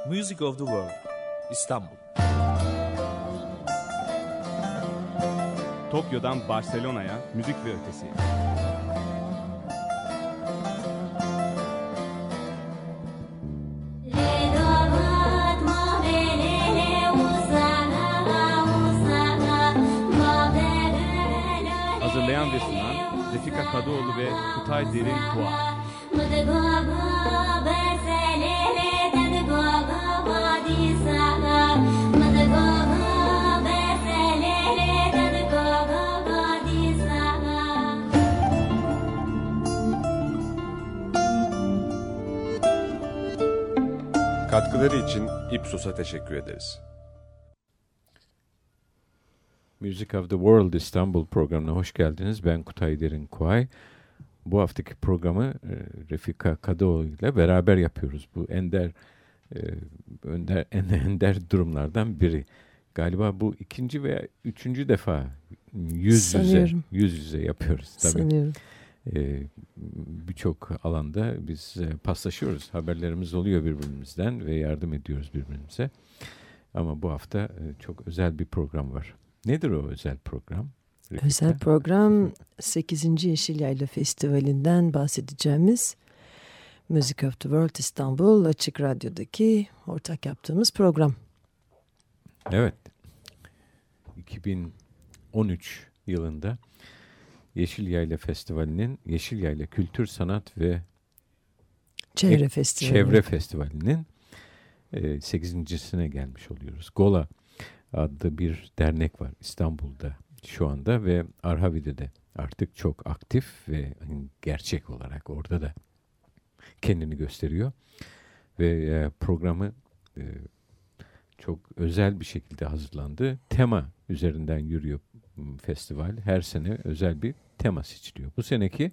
Music of the World, İstanbul. Tokyo'dan Barcelona'ya müzik ve ötesi. Hazırlayan ve sunan Refika Kadıoğlu ve Kutay Derin Kuay. Katkıları için Ipsos'a teşekkür ederiz. Music of the World İstanbul programına hoş geldiniz. Ben Kutay Derin Kuay. Bu haftaki programı Refika Kadıoğlu ile beraber yapıyoruz. Bu ender durumlardan biri. Galiba bu ikinci veya üçüncü defa yüz yüze yapıyoruz. Tabii. Sanıyorum. Birçok alanda biz paslaşıyoruz. Haberlerimiz oluyor birbirimizden ve yardım ediyoruz birbirimize. Ama bu hafta çok özel bir program var. Nedir o özel program? Refika? Özel program 8. Yeşil Yayla Festivali'nden bahsedeceğimiz Music of the World İstanbul Açık Radyo'daki ortak yaptığımız program. Evet. 2013 yılında Yeşil Yayla Festivali'nin Yeşil Yayla Kültür Sanat ve Çevre Festivali'nin 8.sine gelmiş oluyoruz. GOLA adlı bir dernek var İstanbul'da şu anda ve Arhavi'de de artık çok aktif ve gerçek olarak orada da kendini gösteriyor. Ve programı çok özel bir şekilde hazırlandı. Tema üzerinden yürüyor festival. Her sene özel bir tema seçiliyor. Bu seneki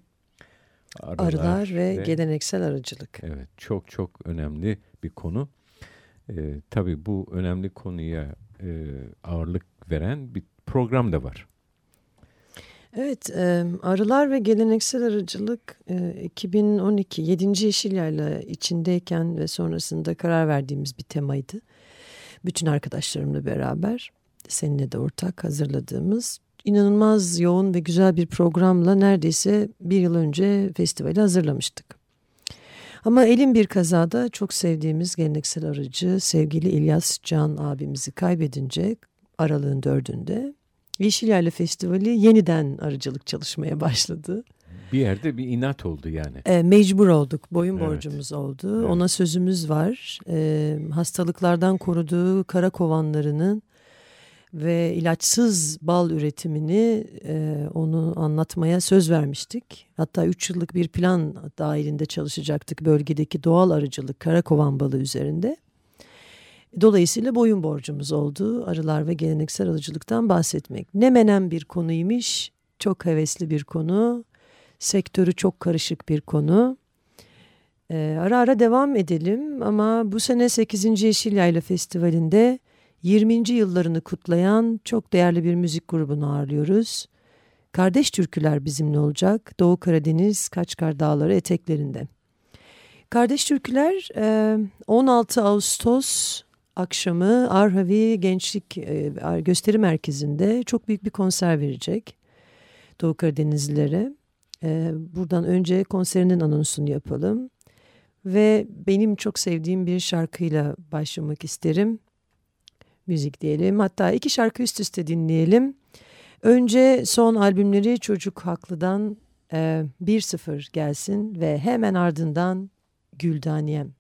arılar ve geleneksel arıcılık. Evet, çok çok önemli bir konu. Tabii bu önemli konuya ağırlık veren bir program da var. Evet, arılar ve geleneksel arıcılık 2012 7. Yeşil Yayla içindeyken ve sonrasında karar verdiğimiz bir temaydı. Bütün arkadaşlarımla beraber seninle de ortak hazırladığımız inanılmaz yoğun ve güzel bir programla neredeyse bir yıl önce festivali hazırlamıştık. Ama elim bir kazada çok sevdiğimiz geleneksel arıcı sevgili İlyas Can abimizi kaybedince aralığın 4'ünde Yeşil Yayla Festivali yeniden arıcılık çalışmaya başladı. Bir yerde bir inat oldu yani. Mecbur olduk. Boyun evet. borcumuz oldu. Evet. Ona sözümüz var. Hastalıklardan koruduğu kara kovanlarının ve ilaçsız bal üretimini onu anlatmaya söz vermiştik. Hatta 3 yıllık bir plan dahilinde çalışacaktık bölgedeki doğal arıcılık kara kovan balı üzerinde. Dolayısıyla boyun borcumuz oldu. Arılar ve geleneksel arıcılıktan bahsetmek. Ne menen bir konuymuş. Çok hevesli bir konu. Sektörü çok karışık bir konu. Ara ara devam edelim ama bu sene 8. Yeşil Yayla Festivali'nde 20. yıllarını kutlayan çok değerli bir müzik grubunu ağırlıyoruz. Kardeş Türküler bizimle olacak. Doğu Karadeniz Kaçkar Dağları eteklerinde. Kardeş Türküler 16 Ağustos akşamı Arhavi Gençlik Gösteri Merkezi'nde çok büyük bir konser verecek Doğu Karadenizlilere. Buradan önce konserinin anonsunu yapalım ve benim çok sevdiğim bir şarkıyla başlamak isterim. Müzik diyelim, hatta 2 şarkı üst üste dinleyelim. Önce son albümleri Çocuk Haklı'dan 1-0 gelsin ve hemen ardından Güldaniyem.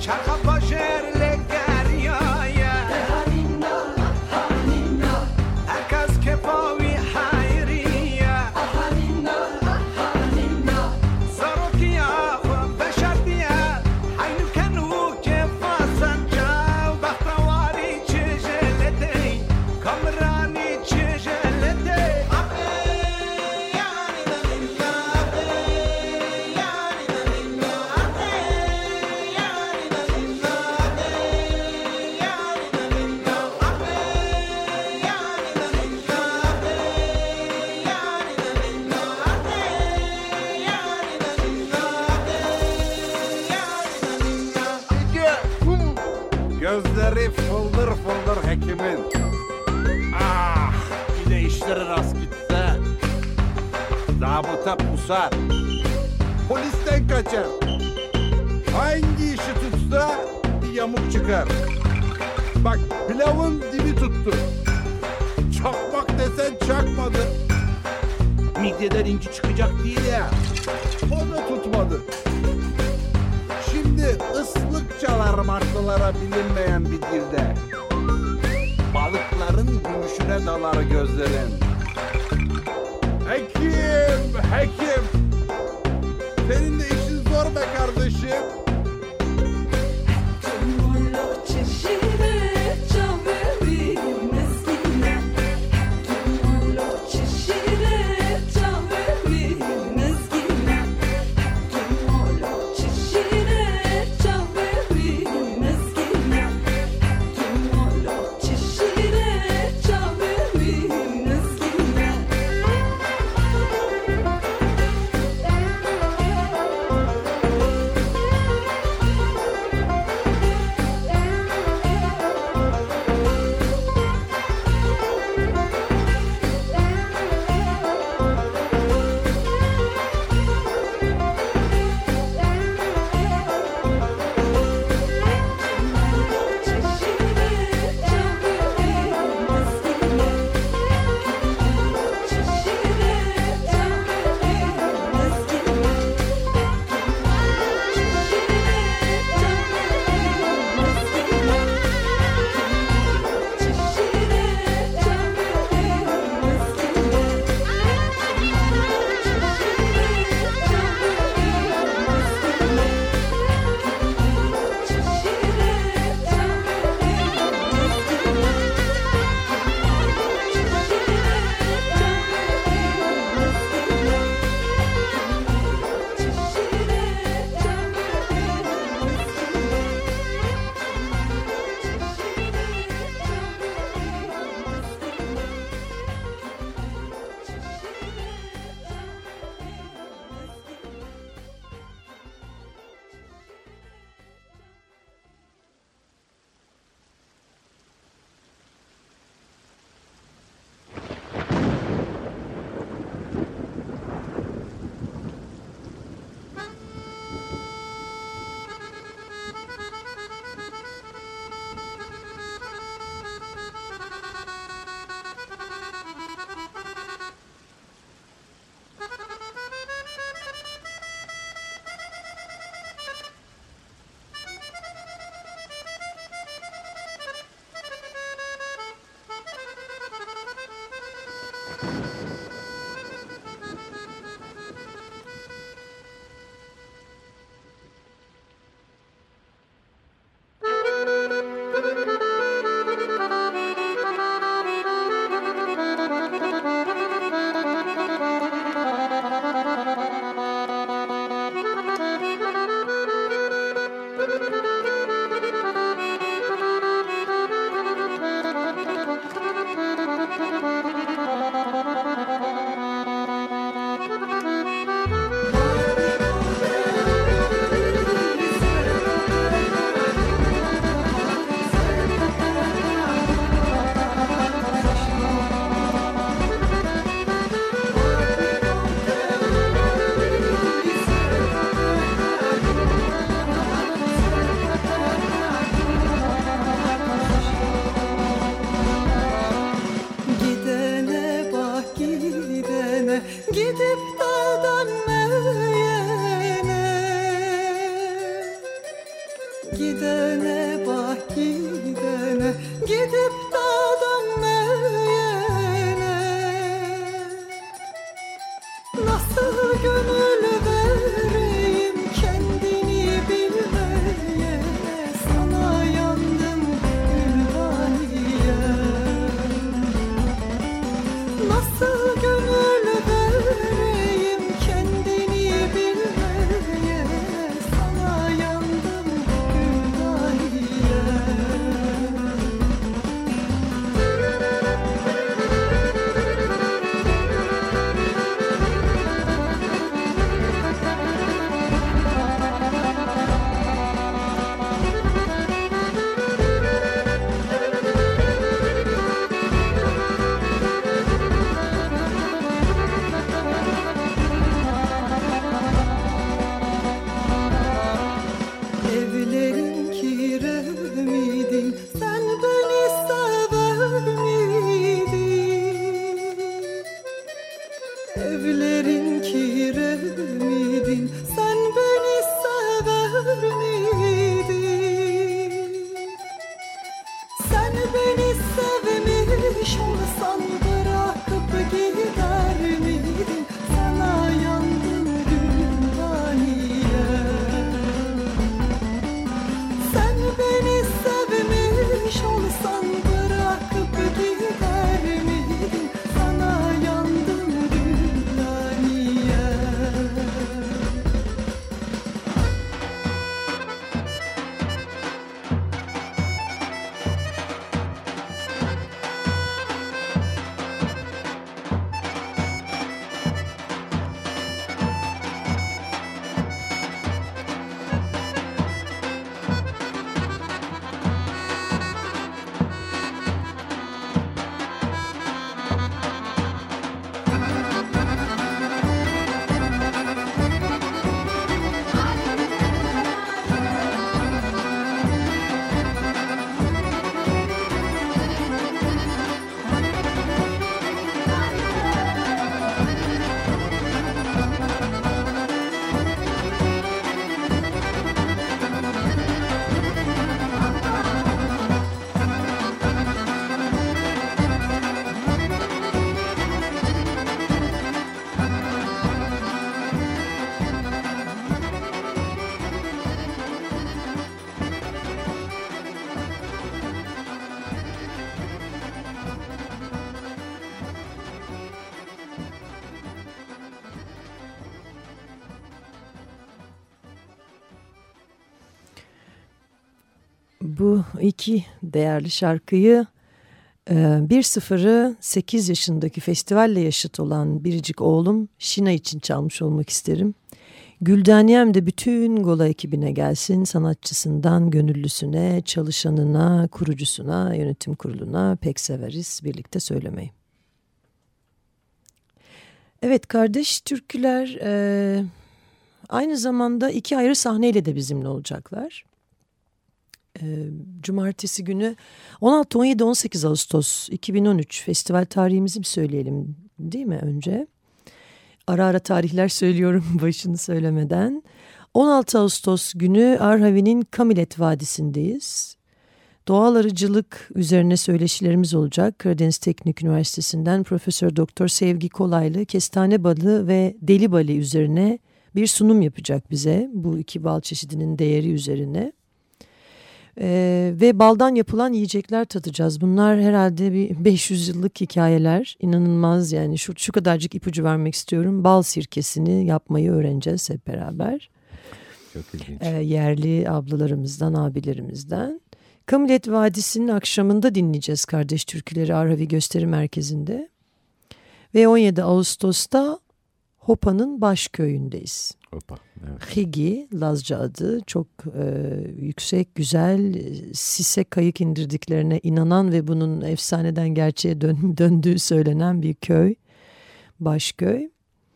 Gözleri fıldır fıldır hekimin. Ah, bir de işleri rast gitse. Zabıta pusar. Polisten kaçar. Hangi işi tutsa bir yamuk çıkar. Bak pilavın dibi tuttu. Çakmak desen çakmadı. Midyeden inci çıkacak değil ya. O da tutmadı. Şimdi ıslık çalar martılara bilinmeyen bir dilde. Balıkların gümüşüne dalar gözlerin. Hekim, hekim. Senin de işin zor be kardeşim. gidene bak gidene, gidip de dönmeyene. Nasıl gönül vereyim kendini bilmeyene, sana yandım Gülhaniye. Nasıl gönül vereyim kendini bilmeyene, sana yandım Gülhaniye. Evlerin kiremiydin, sen beni sever miydin? Evlerin kiremiydin, sen beni sever miydin? Sen beni sevmiş olsan bırakıp gider miydin? Sana yandım Gülhaniye. Sen beni sevmiş olsan bırakıp gider miydin? Sana yandım Gülhaniye. Bu iki değerli şarkıyı 1-0'ı 8 yaşındaki festivalle yaşıt olan biricik oğlum Şina için çalmış olmak isterim. Güldaniyem de bütün Gola ekibine gelsin, sanatçısından gönüllüsüne, çalışanına, kurucusuna, yönetim kuruluna pek severiz birlikte söylemeyi. Evet, kardeş türküler aynı zamanda iki ayrı sahneyle de bizimle olacaklar. Cumartesi günü 16, 17, 18 Ağustos 2013 festival tarihimizi bir söyleyelim değil mi önce? Ara ara tarihler söylüyorum başını söylemeden. 16 Ağustos günü Arhavi'nin Kamilet Vadisi'ndeyiz. Doğal arıcılık üzerine söyleşilerimiz olacak. Karadeniz Teknik Üniversitesi'nden Profesör Doktor Sevgi Kolaylı kestane balı ve deli balı üzerine bir sunum yapacak bize. Bu iki bal çeşidinin değeri üzerine. Ve baldan yapılan yiyecekler tadacağız. Bunlar herhalde bir 500 yıllık hikayeler. İnanılmaz yani şu kadarcık ipucu vermek istiyorum. Bal sirkesini yapmayı öğreneceğiz hep beraber. Çok ilginç. Yerli ablalarımızdan, abilerimizden. Kamilet Vadisi'nin akşamında dinleyeceğiz kardeş türküleri Arhavi Gösteri Merkezi'nde. Ve 17 Ağustos'ta Hopa'nın Başköy'ündeyiz. Hopa, evet. Higi, Lazca adı, çok yüksek, güzel, sise kayık indirdiklerine inanan ve bunun efsaneden gerçeğe döndüğü söylenen bir köy, Başköy.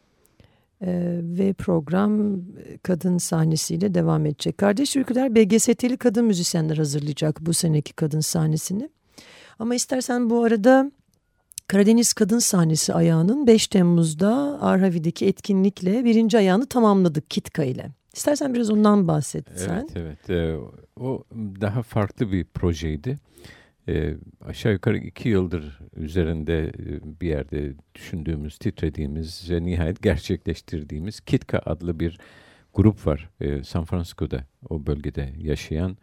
Ve program kadın sahnesiyle devam edecek. Kardeş Türküler BGST'li kadın müzisyenler hazırlayacak bu seneki kadın sahnesini. Ama istersen bu arada Karadeniz Kadın Sahnesi ayağının 5 Temmuz'da Arhavi'deki etkinlikle 1. ayağını tamamladık Kitka ile. İstersen biraz ondan bahsetsen. Evet. O daha farklı bir projeydi. Aşağı yukarı 2 yıldır üzerinde bir yerde düşündüğümüz, titrediğimiz ve nihayet gerçekleştirdiğimiz Kitka adlı bir grup var. San Francisco'da, o bölgede yaşayan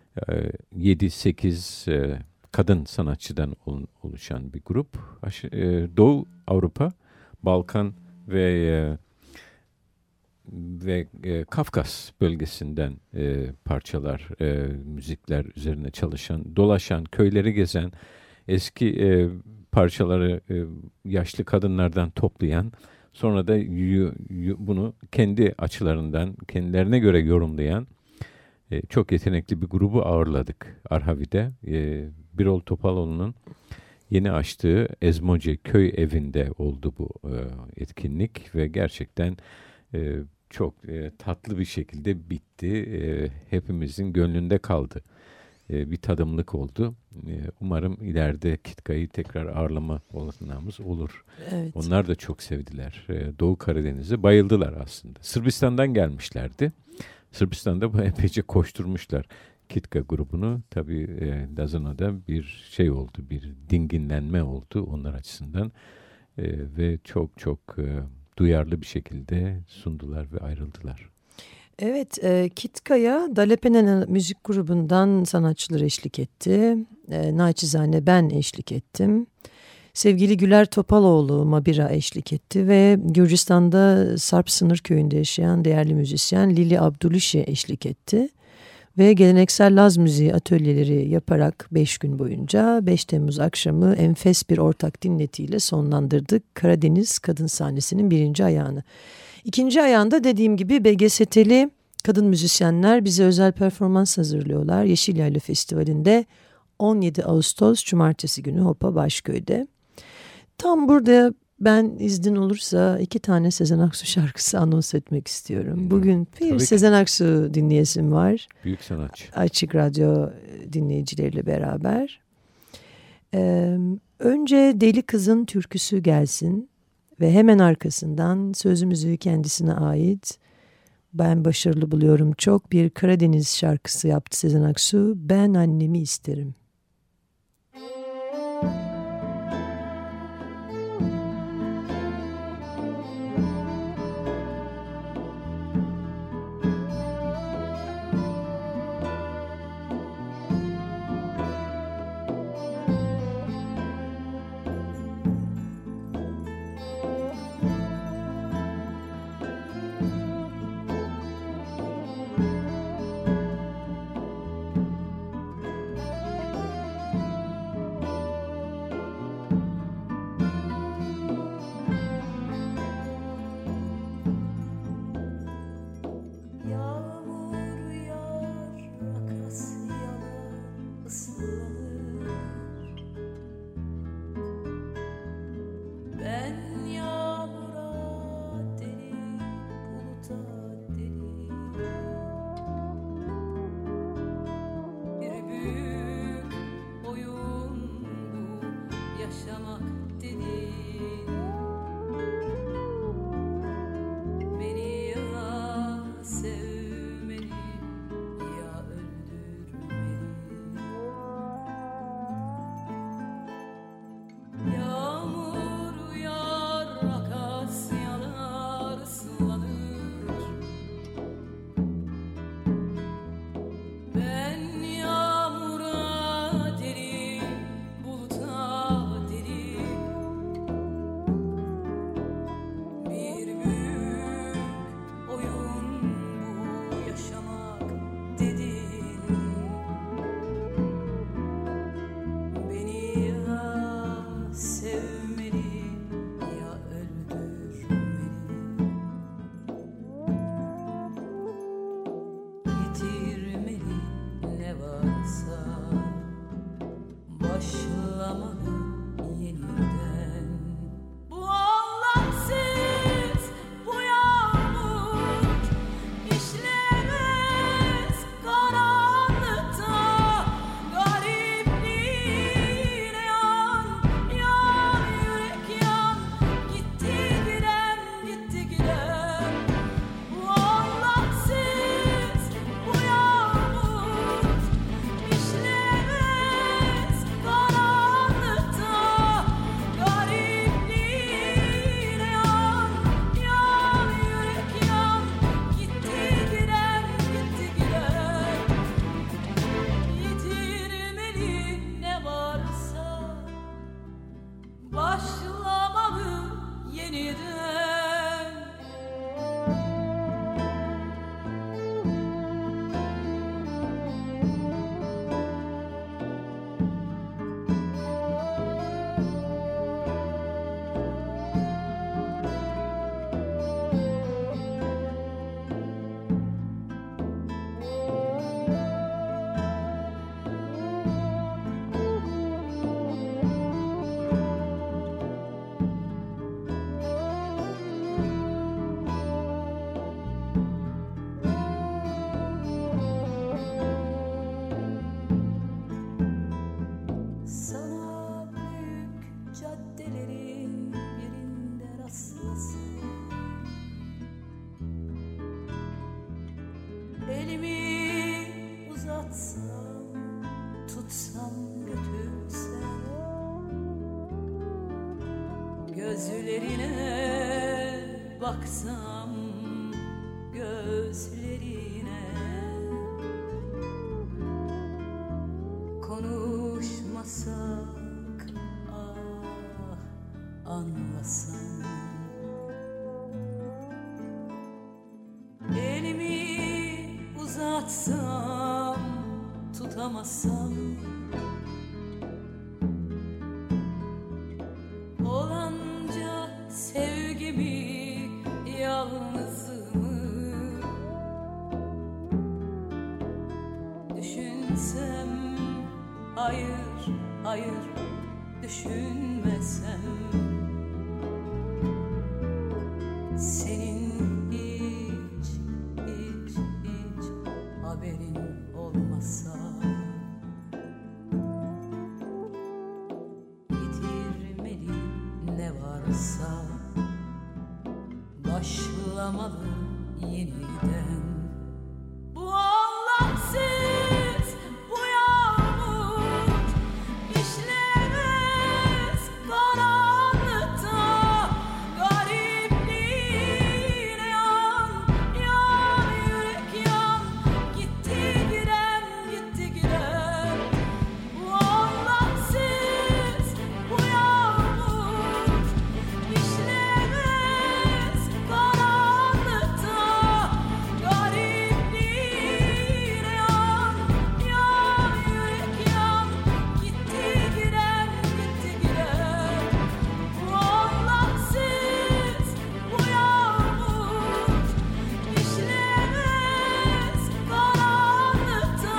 7-8 kadın sanatçıdan oluşan bir grup. Doğu Avrupa, Balkan ve Kafkas bölgesinden parçalar, müzikler üzerine çalışan, dolaşan, köyleri gezen, eski parçaları yaşlı kadınlardan toplayan, sonra da bunu kendi açılarından, kendilerine göre yorumlayan çok yetenekli bir grubu ağırladık Arhavi'de. Birol Topaloğlu'nun yeni açtığı Ezmoce Köy Evi'nde oldu bu etkinlik ve gerçekten çok tatlı bir şekilde bitti. Hepimizin gönlünde kaldı. Bir tadımlık oldu. Umarım ileride Kitka'yı tekrar ağırlama olanağımız olur. Evet. Onlar da çok sevdiler. Doğu Karadeniz'e bayıldılar aslında. Sırbistan'dan gelmişlerdi. Sırbistan'da epeyce koşturmuşlar Kitka grubunu. Tabii Lozan'da bir şey oldu, bir dinginlenme oldu onlar açısından. Ve çok duyarlı bir şekilde sundular ve ayrıldılar. Evet, Kitka'ya Dalepenen müzik grubundan sanatçılar eşlik etti. Naçizane ben eşlik ettim. Sevgili Güler Topaloğlu Mabira eşlik etti ve Gürcistan'da Sarp Sınır Köyü'nde yaşayan değerli müzisyen Lili Abdulişi eşlik etti. Ve geleneksel Laz müziği atölyeleri yaparak 5 gün boyunca 5 Temmuz akşamı enfes bir ortak dinletiyle sonlandırdık Karadeniz Kadın Sahnesi'nin 1. ayağını. 2. ayağında dediğim gibi BGST'li kadın müzisyenler bize özel performans hazırlıyorlar. Yeşil Yayla Festivali'nde 17 Ağustos Cumartesi günü Hopa Başköy'de. Tam burada ben iznin olursa 2 tane Sezen Aksu şarkısı anons etmek istiyorum. Bugün bir Sezen Aksu dinleyesim var. Büyük sanatçı. Açık Radyo dinleyicileriyle beraber. Önce Deli Kızın Türküsü gelsin ve hemen arkasından sözümüzü kendisine ait, ben başarılı buluyorum çok, bir Karadeniz şarkısı yaptı Sezen Aksu. Ben annemi isterim. Gözlerine baksam, gözlerine konuşmasak, ah anlasam. Elimi uzatsam, tutamazsam. Olanca sevgimi, yalnızlığımı düşünsem, hayır, hayır düşünmesem. Senin hiç, hiç, hiç haberin olmasa. Ne varsa başlamalı yeniden. Bu anlamsız, bu yağmur işlemez karanlıkta. Garipliğine yan, yan yürek yan. Gitti giren, gitti giren. Bu anlamsız, bu yağmur İşlemez karanlıkta, garipliğine yan, yan yürek yan. Gitti giren, gitti giren. Bu anlamsız, bu yağmur İşlemez karanlıkta,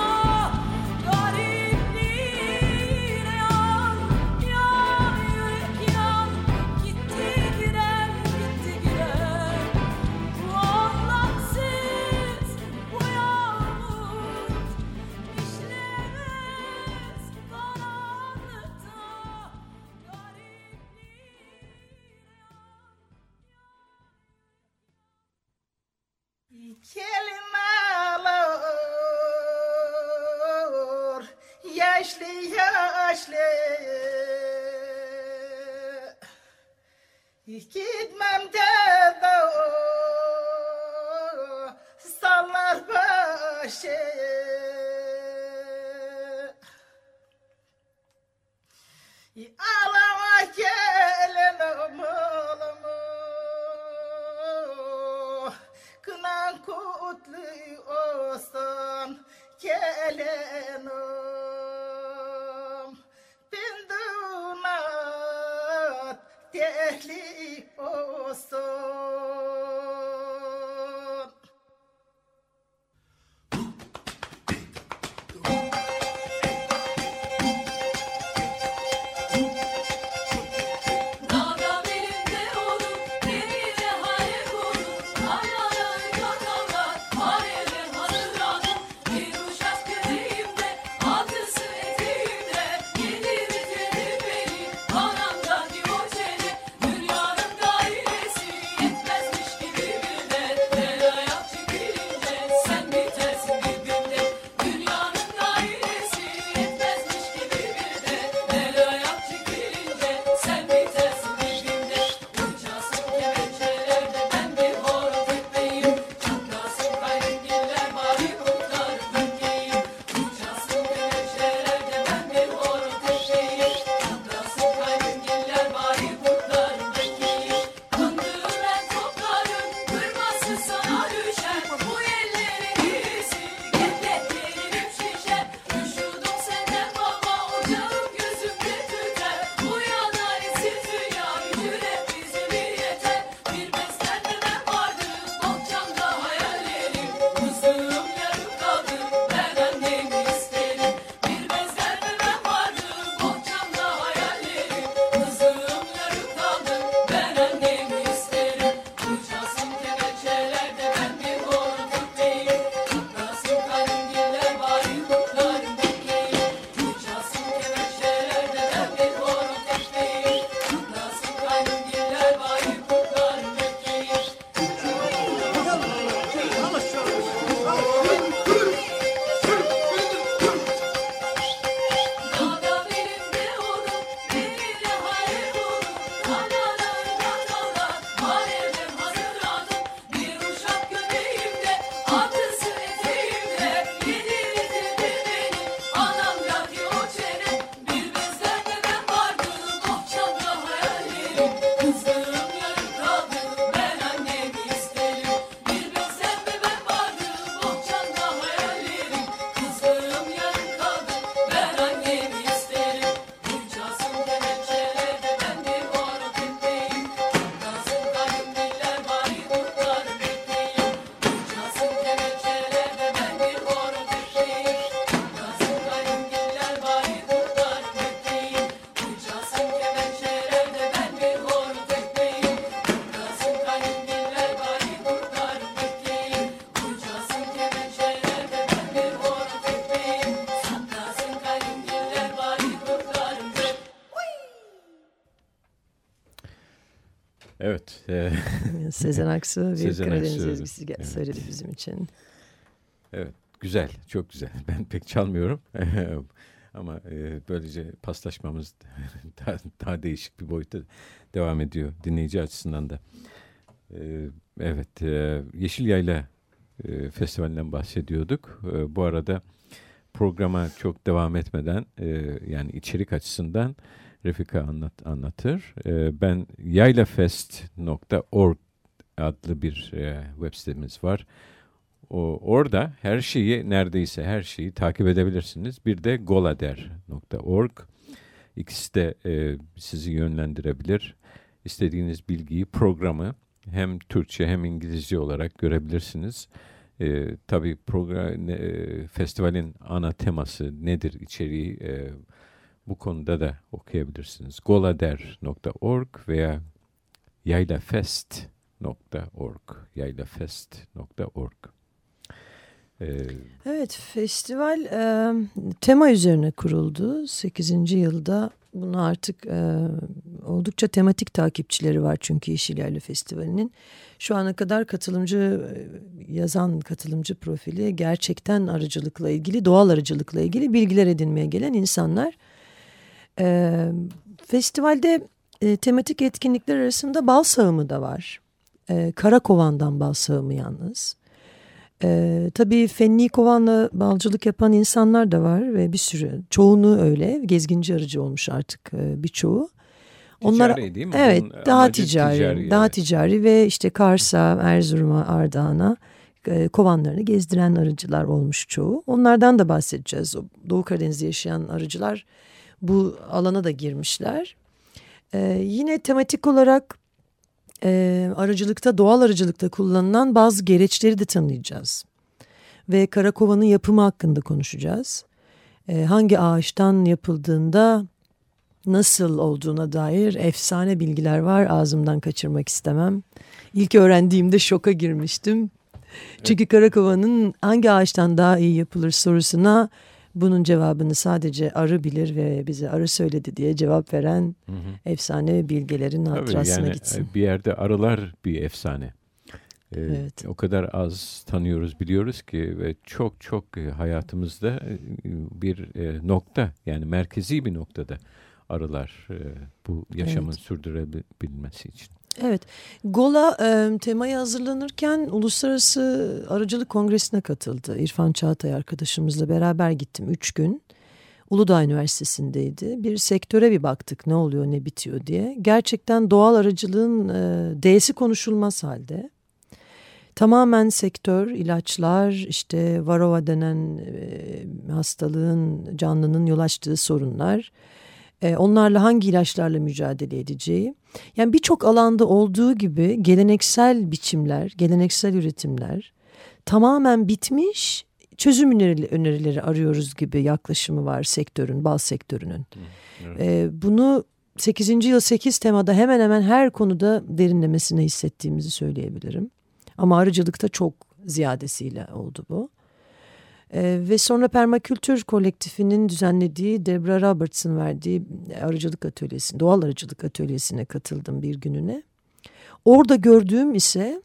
garipliğine yan, yan yürek yan. Gitti giren, gitti giren. Bu anlamsız, bu yağmur işlemez karanlıkta, Kelimeler yaşlı yaşlı gitmem de sallar başı. Ağlama gelin oğlumu, kınan kutlu olsun gelinim. Bindunat tehlik olsun. Dağda belimde olur, denizde hale konur. Aynalar yakamlar, harebe hazırlanır. Bir uşak yüreğimde, altısı eteğimde. Yedi bitirir beni, anamdaki o çene. Dünyada Evet. Sezen Aksu bir Sezen Karadeniz Aksu, ezgisi evet. söyledi bizim için. Evet. Güzel. Çok güzel. Ben pek çalmıyorum. Ama böylece paslaşmamız daha değişik bir boyutta devam ediyor. Dinleyici açısından da. Evet. Yeşil Yayla Festivali'nden bahsediyorduk. Bu arada programa çok devam etmeden yani içerik açısından Refika anlatır. Ben yaylafest.org adlı bir web sitemiz var. Orada neredeyse her şeyi takip edebilirsiniz. Bir de golader.org. İkisi de sizi yönlendirebilir. İstediğiniz bilgiyi, programı hem Türkçe hem İngilizce olarak görebilirsiniz. Tabii festivalin ana teması nedir, içeriği bu konuda da okuyabilirsiniz. golader.org veya yaylafest.org. Evet, festival tema üzerine kuruldu. 8. yılda bunu artık oldukça tematik takipçileri var çünkü Yeşil Yayla Festivali'nin. Şu ana kadar yazan katılımcı profili gerçekten arıcılıkla ilgili, doğal arıcılıkla ilgili bilgiler edinmeye gelen insanlar. Festivalde tematik etkinlikler arasında bal sağımı da var. Karakovan'dan bal sağımı yalnız. Tabii fenli kovanla balcılık yapan insanlar da var ve bir sürü, çoğunu öyle, gezginci arıcı olmuş artık birçoğu. Onlar, değil mi? evet, Bunun daha amacı ticari, daha ticari ve işte Kars'a, Erzurum'a, Ardahan'a kovanlarını gezdiren arıcılar olmuş çoğu. Onlardan da bahsedeceğiz. Doğu Karadeniz'de yaşayan arıcılar bu alana da girmişler. Yine tematik olarak doğal arıcılıkta kullanılan bazı gereçleri de tanıyacağız. Ve karakovanın yapımı hakkında konuşacağız. Hangi ağaçtan yapıldığında nasıl olduğuna dair efsane bilgiler var. Ağzımdan kaçırmak istemem. İlk öğrendiğimde şoka girmiştim. Çünkü karakovanın hangi ağaçtan daha iyi yapılır sorusuna bunun cevabını sadece arı bilir ve bize arı söyledi diye cevap veren efsane bilgelerin hatırasına gitsin. Bir yerde arılar bir efsane. Evet. O kadar az tanıyoruz, biliyoruz ki ve çok hayatımızda bir nokta, yani merkezi bir noktada arılar bu yaşamın sürdürebilmesi için. Evet, GOLA temaya hazırlanırken Uluslararası Arıcılık Kongresi'ne katıldı. İrfan Çağatay arkadaşımızla beraber gittim 3 gün. Uludağ Üniversitesi'ndeydi. Bir sektöre bir baktık, ne oluyor ne bitiyor diye. Gerçekten doğal arıcılığın D'si konuşulmaz halde. Tamamen sektör, ilaçlar, işte varroa denen hastalığın, canlının yol açtığı sorunlar. Onlarla hangi ilaçlarla mücadele edeceği. Yani birçok alanda olduğu gibi geleneksel biçimler, geleneksel üretimler tamamen bitmiş, çözüm önerileri arıyoruz gibi yaklaşımı var sektörün, bal sektörünün. Evet. Bunu 8. yıl 8 temada hemen hemen her konuda derinlemesine hissettiğimizi söyleyebilirim. Ama arıcılıkta çok ziyadesiyle oldu bu. Ve sonra Permakültür Kolektifinin düzenlediği Debra Roberts'ın verdiği arıcılık atölyesi, doğal arıcılık atölyesine katıldım bir gününe. Orada gördüğüm ise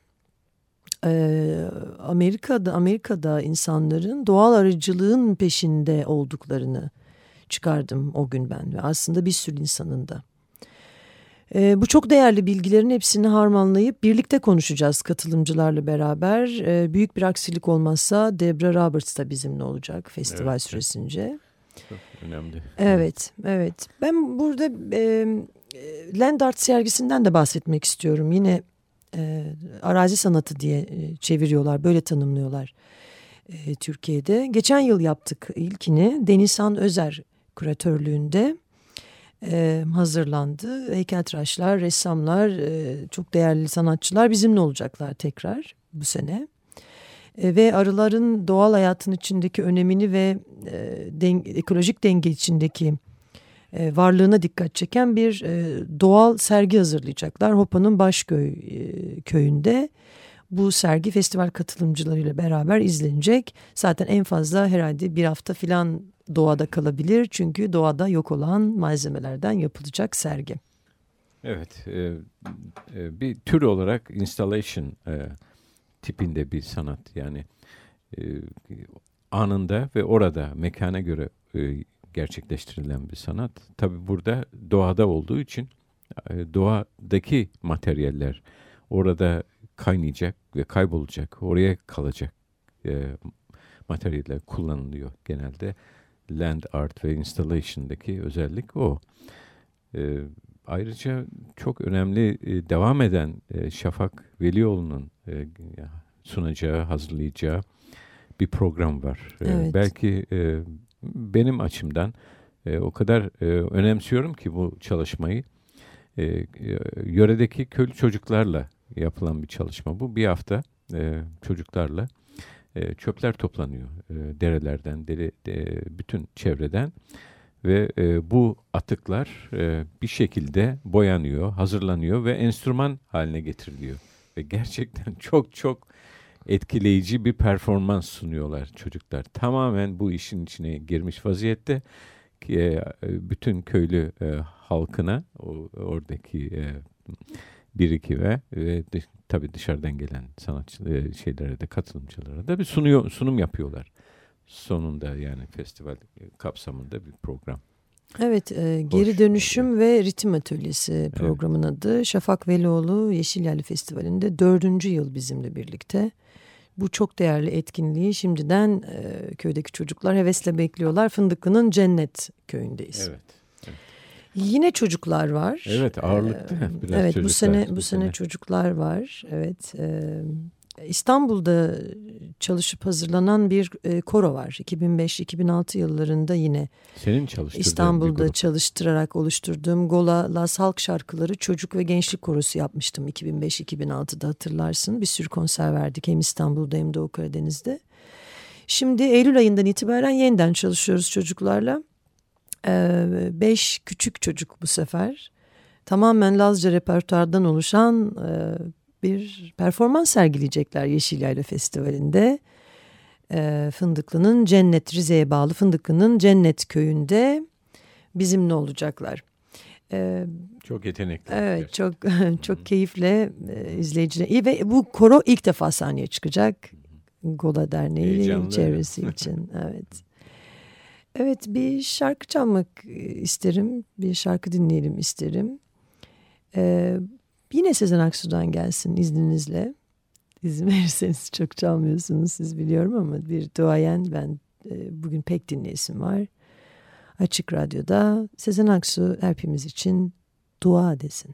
Amerika'da insanların doğal arıcılığın peşinde olduklarını çıkardım o gün ben ve aslında bir sürü insanın da. Bu çok değerli bilgilerin hepsini harmanlayıp birlikte konuşacağız katılımcılarla beraber. Büyük bir aksilik olmazsa Debra Roberts da bizimle olacak festival süresince. Çok önemli. Evet. Ben burada Land Art sergisinden de bahsetmek istiyorum. Yine arazi sanatı diye çeviriyorlar, böyle tanımlıyorlar Türkiye'de. Geçen yıl yaptık ilkini. Denizhan Özer küratörlüğünde. Hazırlandı. Heykeltıraşlar, ressamlar, çok değerli sanatçılar bizimle olacaklar tekrar bu sene. Ve arıların doğal hayatın içindeki önemini ve ekolojik denge içindeki varlığına dikkat çeken bir doğal sergi hazırlayacaklar. Hopa'nın Başköy köyünde. Bu sergi festival katılımcılarıyla beraber izlenecek. Zaten en fazla herhalde bir hafta falan doğada kalabilir. Çünkü doğada yok olan malzemelerden yapılacak sergi. Evet, bir tür olarak installation tipinde bir sanat. Yani e, anında ve orada mekana göre gerçekleştirilen bir sanat. Tabii burada doğada olduğu için doğadaki materyaller orada kaynayacak ve kaybolacak, oraya kalacak materyaller kullanılıyor genelde. Land art ve installation'daki özellik o. Ayrıca çok önemli devam eden Şafak Velioğlu'nun sunacağı, hazırlayacağı bir program var. Evet. Belki benim açımdan o kadar önemsiyorum ki bu çalışmayı. Yöredeki köylü çocuklarla yapılan bir çalışma bu. Bir hafta çocuklarla çöpler toplanıyor derelerden, bütün çevreden ve bu atıklar bir şekilde boyanıyor, hazırlanıyor ve enstrüman haline getiriliyor. Ve gerçekten çok çok etkileyici bir performans sunuyorlar çocuklar. Tamamen bu işin içine girmiş vaziyette bütün köylü halkına, oradaki birikime ve tabii dışarıdan gelen sanatçı şeylere de, katılımcılara da bir sunum yapıyorlar. Sonunda yani festival kapsamında bir program. Evet, Geri Dönüşüm ve Ritim Atölyesi programın adı. Şafak Velioğlu Yeşil Yaylı Festivali'nde 4. yıl bizimle birlikte. Bu çok değerli etkinliği şimdiden köydeki çocuklar hevesle bekliyorlar. Fındıklı'nın Cennet köyündeyiz. Evet. Yine çocuklar var. Evet, ağırlıklı biraz evet, çocuklar. bu sene çocuklar var. Evet. İstanbul'da çalışıp hazırlanan bir koro var. 2005-2006 yıllarında yine Senin çalıştırdığın İstanbul'da çalıştırarak oluşturduğum Gola Las Halk Şarkıları Çocuk ve Gençlik Korosu yapmıştım 2005-2006'da, hatırlarsın. Bir sürü konser verdik hem İstanbul'da hem Doğu Karadeniz'de. Şimdi Eylül ayından itibaren yeniden çalışıyoruz çocuklarla. 5 küçük çocuk bu sefer. Tamamen Lazca repertuardan oluşan bir performans sergileyecekler Yeşil Yayla Festivali'nde. Fındıklı'nın Cennet, Rize'ye bağlı Fındıklı'nın Cennet köyünde bizimle olacaklar. Çok yetenekli. Evet, çok keyifle izleyiciler. Ve bu koro ilk defa sahneye çıkacak. Gola Derneği çevresi için. Evet. Evet, bir şarkı çalmak isterim. Bir şarkı dinleyelim isterim. Yine Sezen Aksu'dan gelsin izninizle. İzin verirseniz, çok çalmıyorsunuz siz biliyorum ama bir duayen, ben bugün pek dinleyesim var. Açık Radyo'da Sezen Aksu hepimiz için dua desin.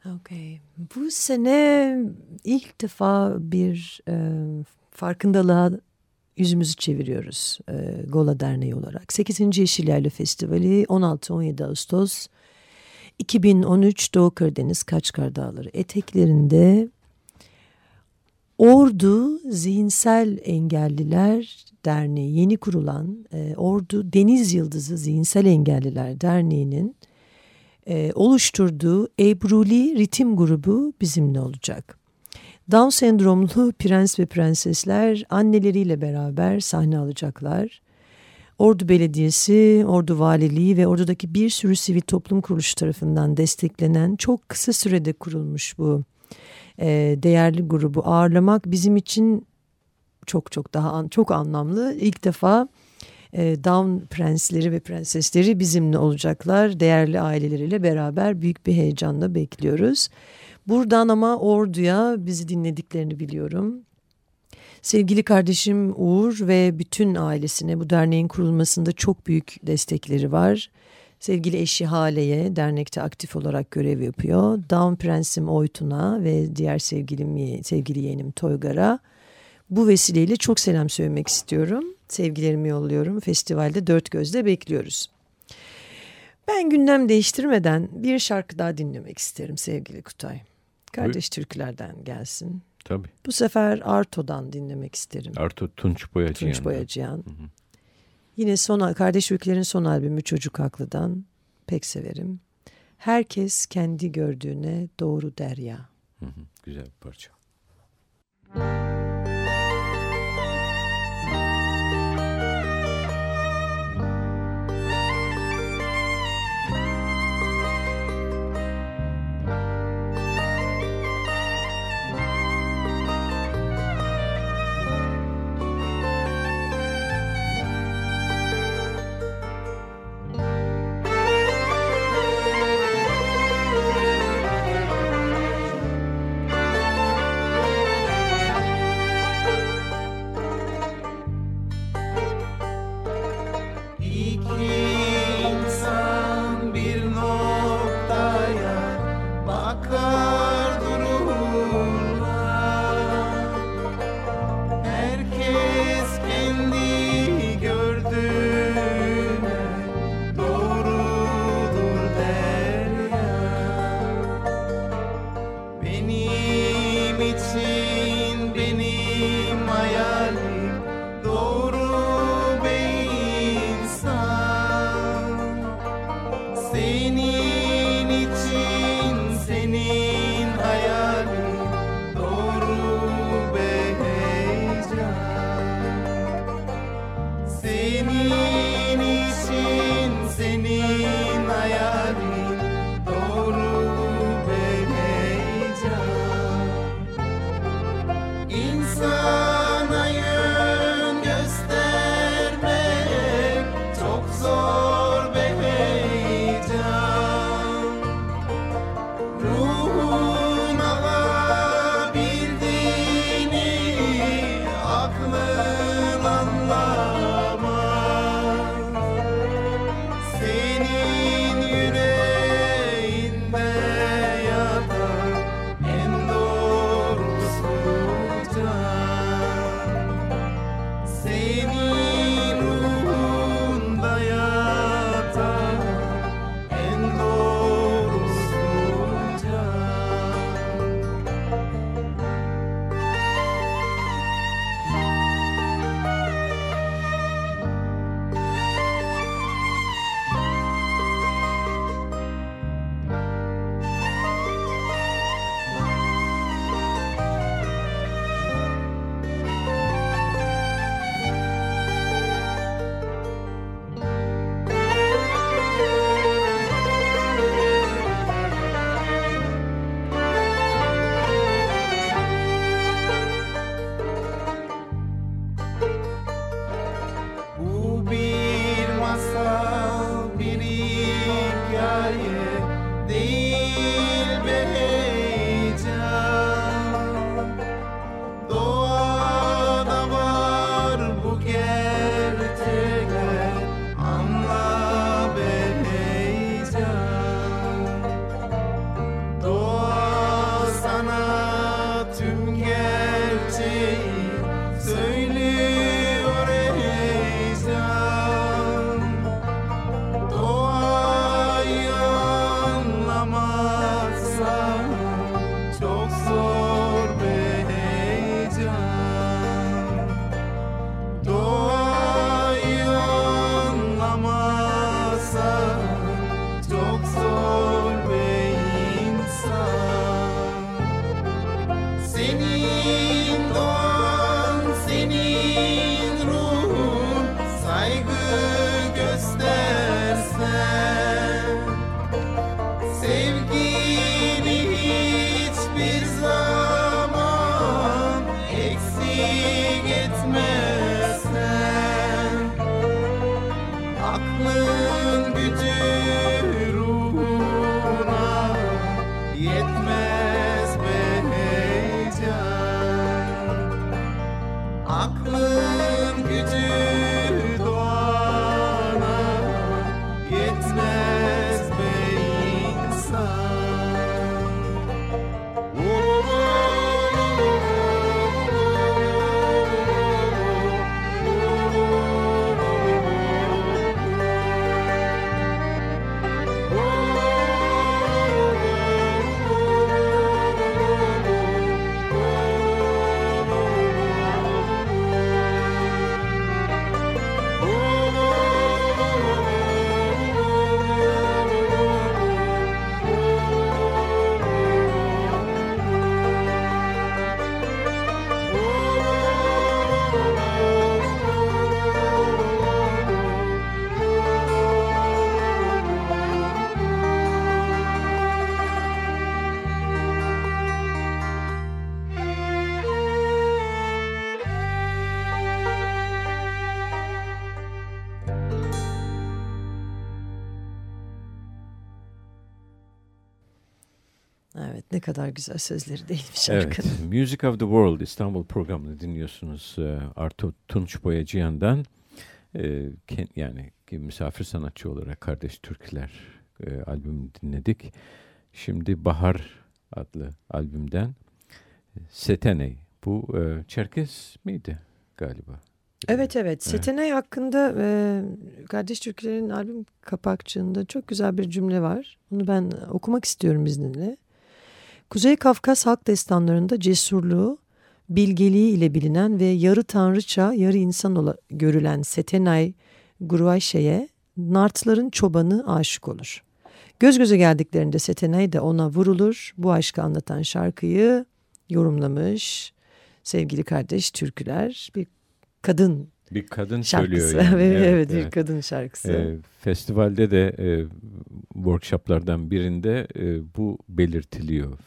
Okay. Bu sene ilk defa bir farkındalığa yüzümüzü çeviriyoruz Gola Derneği olarak. 8. Yeşil Yayla Festivali 16-17 Ağustos 2013 Doğu Karadeniz Kaçkar Dağları eteklerinde Ordu Zihinsel Engelliler Derneği, yeni kurulan Ordu Deniz Yıldızı Zihinsel Engelliler Derneği'nin oluşturduğu Ebruli Ritim Grubu bizimle olacak. Down sendromlu prens ve prensesler anneleriyle beraber sahne alacaklar. Ordu Belediyesi, Ordu Valiliği ve Ordu'daki bir sürü sivil toplum kuruluşu tarafından desteklenen çok kısa sürede kurulmuş bu değerli grubu ağırlamak bizim için çok anlamlı. İlk defa Down prensleri ve prensesleri bizimle olacaklar. Değerli aileleriyle beraber büyük bir heyecanla bekliyoruz. Buradan ama Ordu'ya bizi dinlediklerini biliyorum. Sevgili kardeşim Uğur ve bütün ailesine bu derneğin kurulmasında çok büyük destekleri var. Sevgili eşi Hale'ye dernekte aktif olarak görev yapıyor. Down prensim Oytun'a ve diğer sevgili yeğenim Toygar'a bu vesileyle çok selam söylemek istiyorum. Sevgilerimi yolluyorum. Festivalde dört gözle bekliyoruz. Ben gündem değiştirmeden bir şarkı daha dinlemek isterim sevgili Kutay. Kardeş türkülerden gelsin. Tabii. Bu sefer Arto'dan dinlemek isterim. Arto Tunç Boyacıyan. Tunç Boyacıyan. Yine Kardeş Türküler'in son albümü Çocuk Haklı'dan pek severim. Herkes kendi gördüğüne doğru der ya. Güzel bir parça. Senin için, senin yetmez be heyecan. Aklın gücü doğana yetmez be insan. Evet, ne kadar güzel sözleri değil mi Evet, şarkının? Music of the World İstanbul programını dinliyorsunuz. Arto Tunç Boyacıyan'dan yani misafir sanatçı olarak Kardeş Türküler albümünü dinledik. Şimdi Bahar adlı albümden Seteney. Bu Çerkes miydi galiba? Evet. Setenay hakkında Kardeş Türküler'in albüm kapakçığında çok güzel bir cümle var. Onu ben okumak istiyorum izninle. Kuzey Kafkas halk destanlarında cesurluğu, bilgeliği ile bilinen ve yarı tanrıça, yarı insan görülen Setenay Gruayşe'ye Nartların çobanı aşık olur. Göz göze geldiklerinde Setenay de ona vurulur. Bu aşkı anlatan şarkıyı yorumlamış sevgili Kardeş Türküler. Bir kadın söylüyor şarkısı. yani. Evet, bir kadın şarkısı. Festivalde de workshoplardan birinde bu belirtiliyor.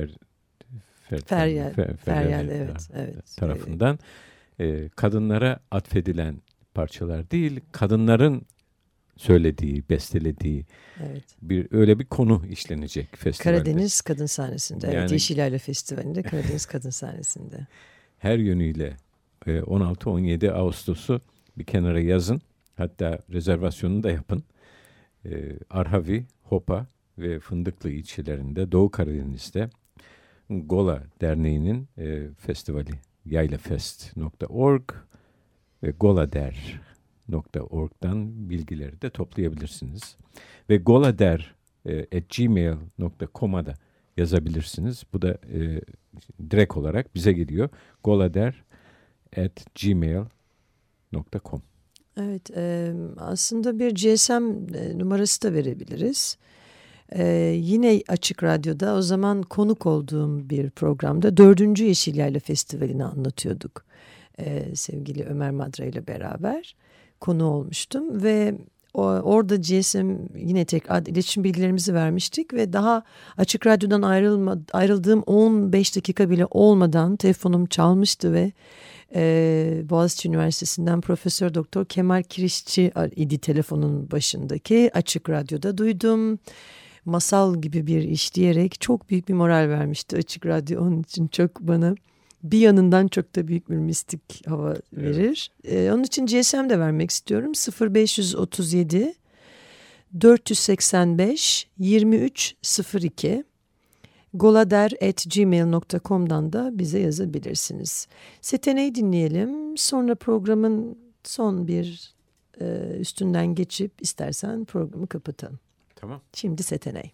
Feryal, evet. Tarafından kadınlara atfedilen parçalar değil, kadınların söylediği, bestelediği öyle bir konu işlenecek festivalde. Karadeniz Kadın Sahnesi'nde. Yani, evet, Yeşilayla Festivali'nde Karadeniz Kadın Sahnesi'nde. Her yönüyle 16-17 Ağustos'u bir kenara yazın. Hatta rezervasyonunu da yapın. Arhavi, Hopa ve Fındıklı ilçelerinde Doğu Karadeniz'de Gola Derneği'nin festivali yaylafest.org ve golader.org'dan bilgileri de toplayabilirsiniz. Ve golader@gmail.com'a da yazabilirsiniz. Bu da direkt olarak bize geliyor. golader@gmail.com. Evet, aslında bir GSM numarası da verebiliriz. Yine Açık Radyo'da o zaman konuk olduğum bir programda 4. Yeşilyayla Festivali'ni anlatıyorduk. Sevgili Ömer Madra ile beraber konu olmuştum ve orada GSM yine tekrar iletişim bilgilerimizi vermiştik ve daha Açık Radyo'dan ayrıldığım 15 dakika bile olmadan telefonum çalmıştı ve Boğaziçi Üniversitesi'nden Profesör Doktor Kemal Kirişçi idi telefonun başındaki. Açık Radyo'da duydum. Masal gibi bir iş diyerek çok büyük bir moral vermişti Açık Radyo. Onun için çok bana bir yanından çok da büyük bir mistik hava verir. Onun için GSM de vermek istiyorum. 0537 485 2302 golader@gmail.com'dan da bize yazabilirsiniz. Setenay'ı dinleyelim. Sonra programın son bir üstünden geçip istersen programı kapatalım. Tamam. Şimdi Setenay.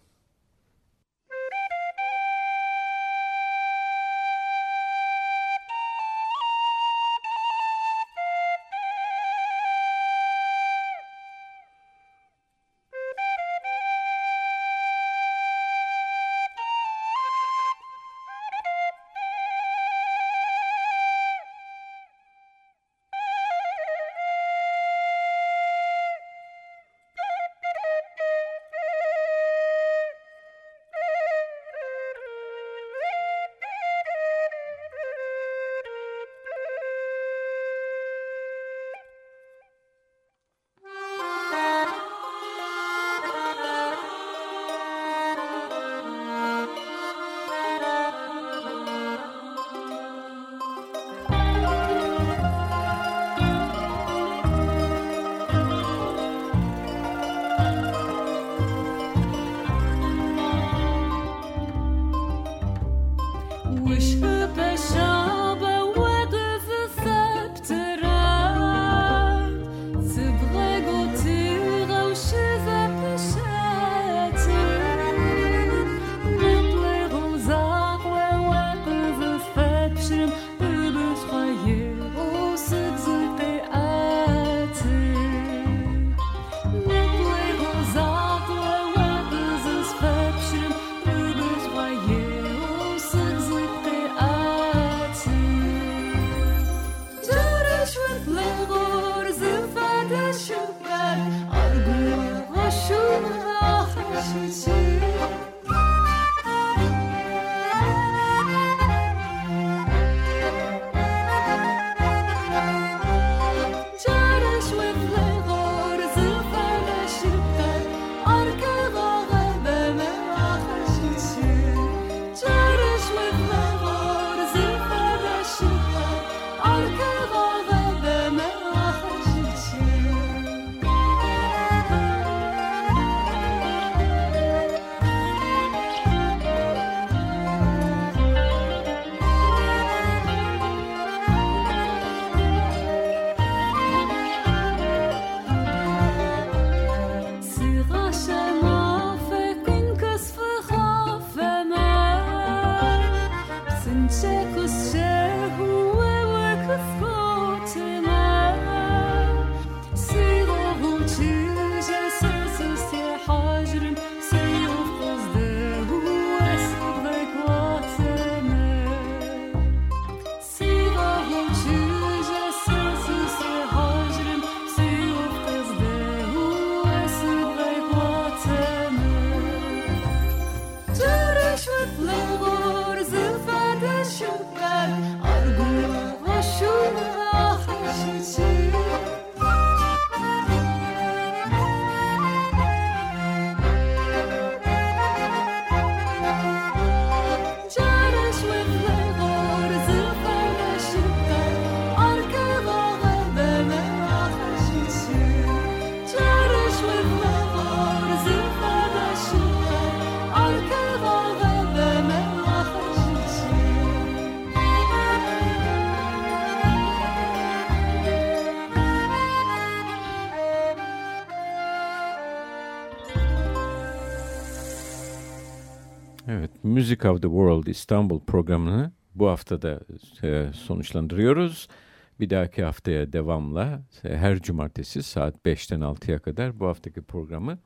Evet, Music of the World İstanbul programını bu haftada sonuçlandırıyoruz. Bir dahaki haftaya devamla her cumartesi saat 5'ten 6'ya kadar bu haftaki programı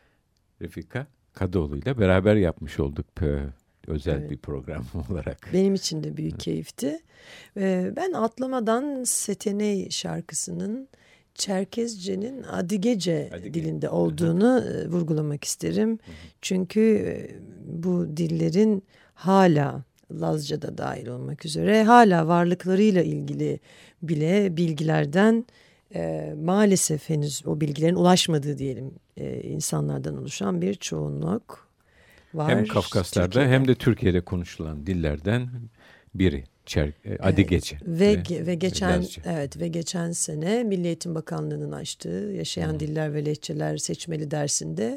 Refika Kadıoğlu ile beraber yapmış olduk. Özel bir program olarak. Benim için de büyük keyifti. Ben atlamadan Seteney şarkısının Çerkezce'nin Adigece dilinde olduğunu vurgulamak isterim. Çünkü bu dillerin hala Lazca'da dahil olmak üzere hala varlıklarıyla ilgili bile bilgilerden maalesef henüz o bilgilerin ulaşmadığı diyelim insanlardan oluşan bir çoğunluk var. Hem Kafkaslar'da Türkiye'de hem de Türkiye'de konuşulan dillerden biri. Adigece ve geçen sene Milli Eğitim Bakanlığı'nın açtığı Yaşayan Diller ve Lehçeler seçmeli dersinde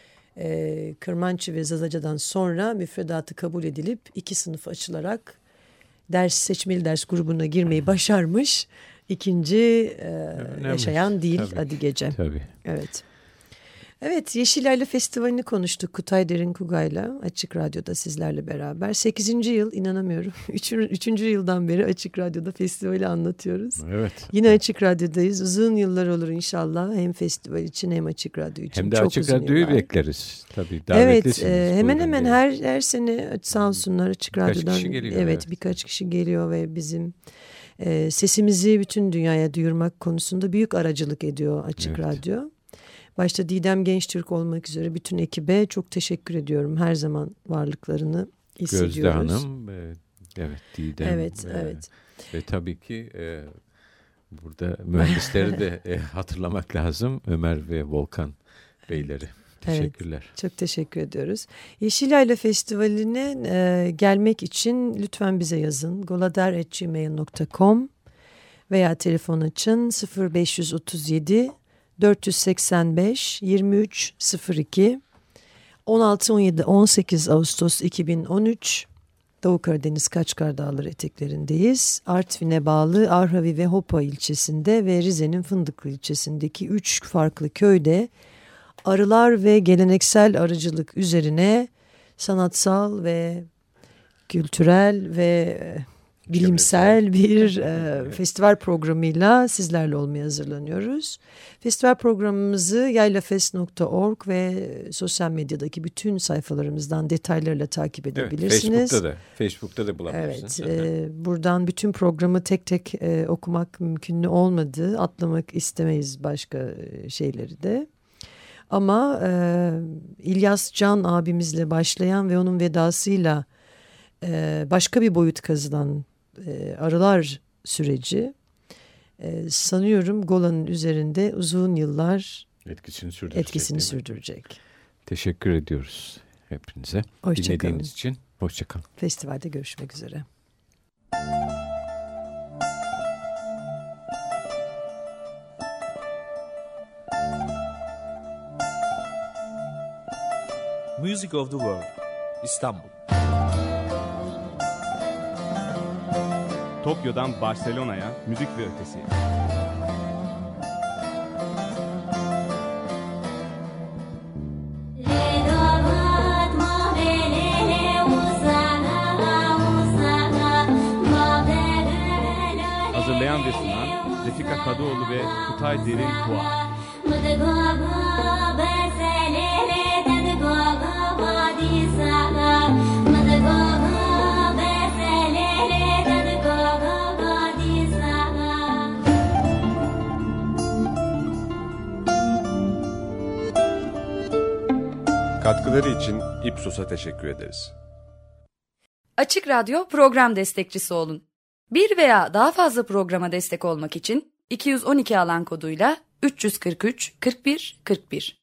Kırmançı ve Zazaca'dan sonra müfredatı kabul edilip 2 sınıf açılarak seçmeli ders grubuna girmeyi başarmış ikinci yaşayan dil Adigece. Tabii. Evet. Evet, Yeşilaylı Festivali'ni konuştuk Kutay Derinkugay'la Açık Radyo'da sizlerle beraber. 8. yıl, inanamıyorum. 3. yıldan beri Açık Radyo'da festivali anlatıyoruz. Evet. Yine Açık Radyo'dayız. Uzun yıllar olur inşallah. Hem festival için hem Açık Radyo için. Hem de çok Açık Radyo'yu bekleriz. Tabii davetlisiniz. Evet, hemen her sene sağ olsunlar Açık Radyo'dan. Kişi geliyor, evet, birkaç kişi geliyor ve bizim sesimizi bütün dünyaya duyurmak konusunda büyük aracılık ediyor Açık Radyo. Başta Didem Gençtürk olmak üzere bütün ekibe çok teşekkür ediyorum. Her zaman varlıklarını hissediyoruz. Gözde Hanım, Didem. Evet. Ve tabii ki burada mühendisleri de hatırlamak lazım. Ömer ve Volkan Beyleri. Teşekkürler. Evet, çok teşekkür ediyoruz. Yeşilaylı Festivali'ne gelmek için lütfen bize yazın. golader@gmail.com veya telefon açın 0537 485 2302 16-17-18 Ağustos 2013 Doğu Karadeniz Kaçkar Dağları eteklerindeyiz. Artvin'e bağlı Arhavi ve Hopa ilçesinde ve Rize'nin Fındıklı ilçesindeki 3 farklı köyde arılar ve geleneksel arıcılık üzerine sanatsal ve kültürel ve bilimsel bir festival programıyla sizlerle olmaya hazırlanıyoruz. Festival programımızı yaylafest.org ve sosyal medyadaki bütün sayfalarımızdan detaylarıyla takip edebilirsiniz. Evet, Facebook'ta da bulabilirsiniz. Evet, buradan bütün programı tek tek okumak mümkün olmadı. Atlamak istemeyiz başka şeyleri de. Ama İlyas Can abimizle başlayan ve onun vedasıyla başka bir boyut kazılan arılar süreci sanıyorum Gola'nın üzerinde uzun yıllar etkisini sürdürecek. Teşekkür ediyoruz hepinize. Dinlediğiniz için hoşçakalın. Festivalde görüşmek üzere. Music of the World, İstanbul. Tokyo'dan Barcelona'ya müzik ve ötesi. Hazırlayan ve sunan Refika Kadıoğlu ve Kutay Derin Kuat. Katkıları için İpsos'a teşekkür ederiz. Açık Radyo program destekçisi olun. Bir veya daha fazla programa destek olmak için 212 alan koduyla 343 41 41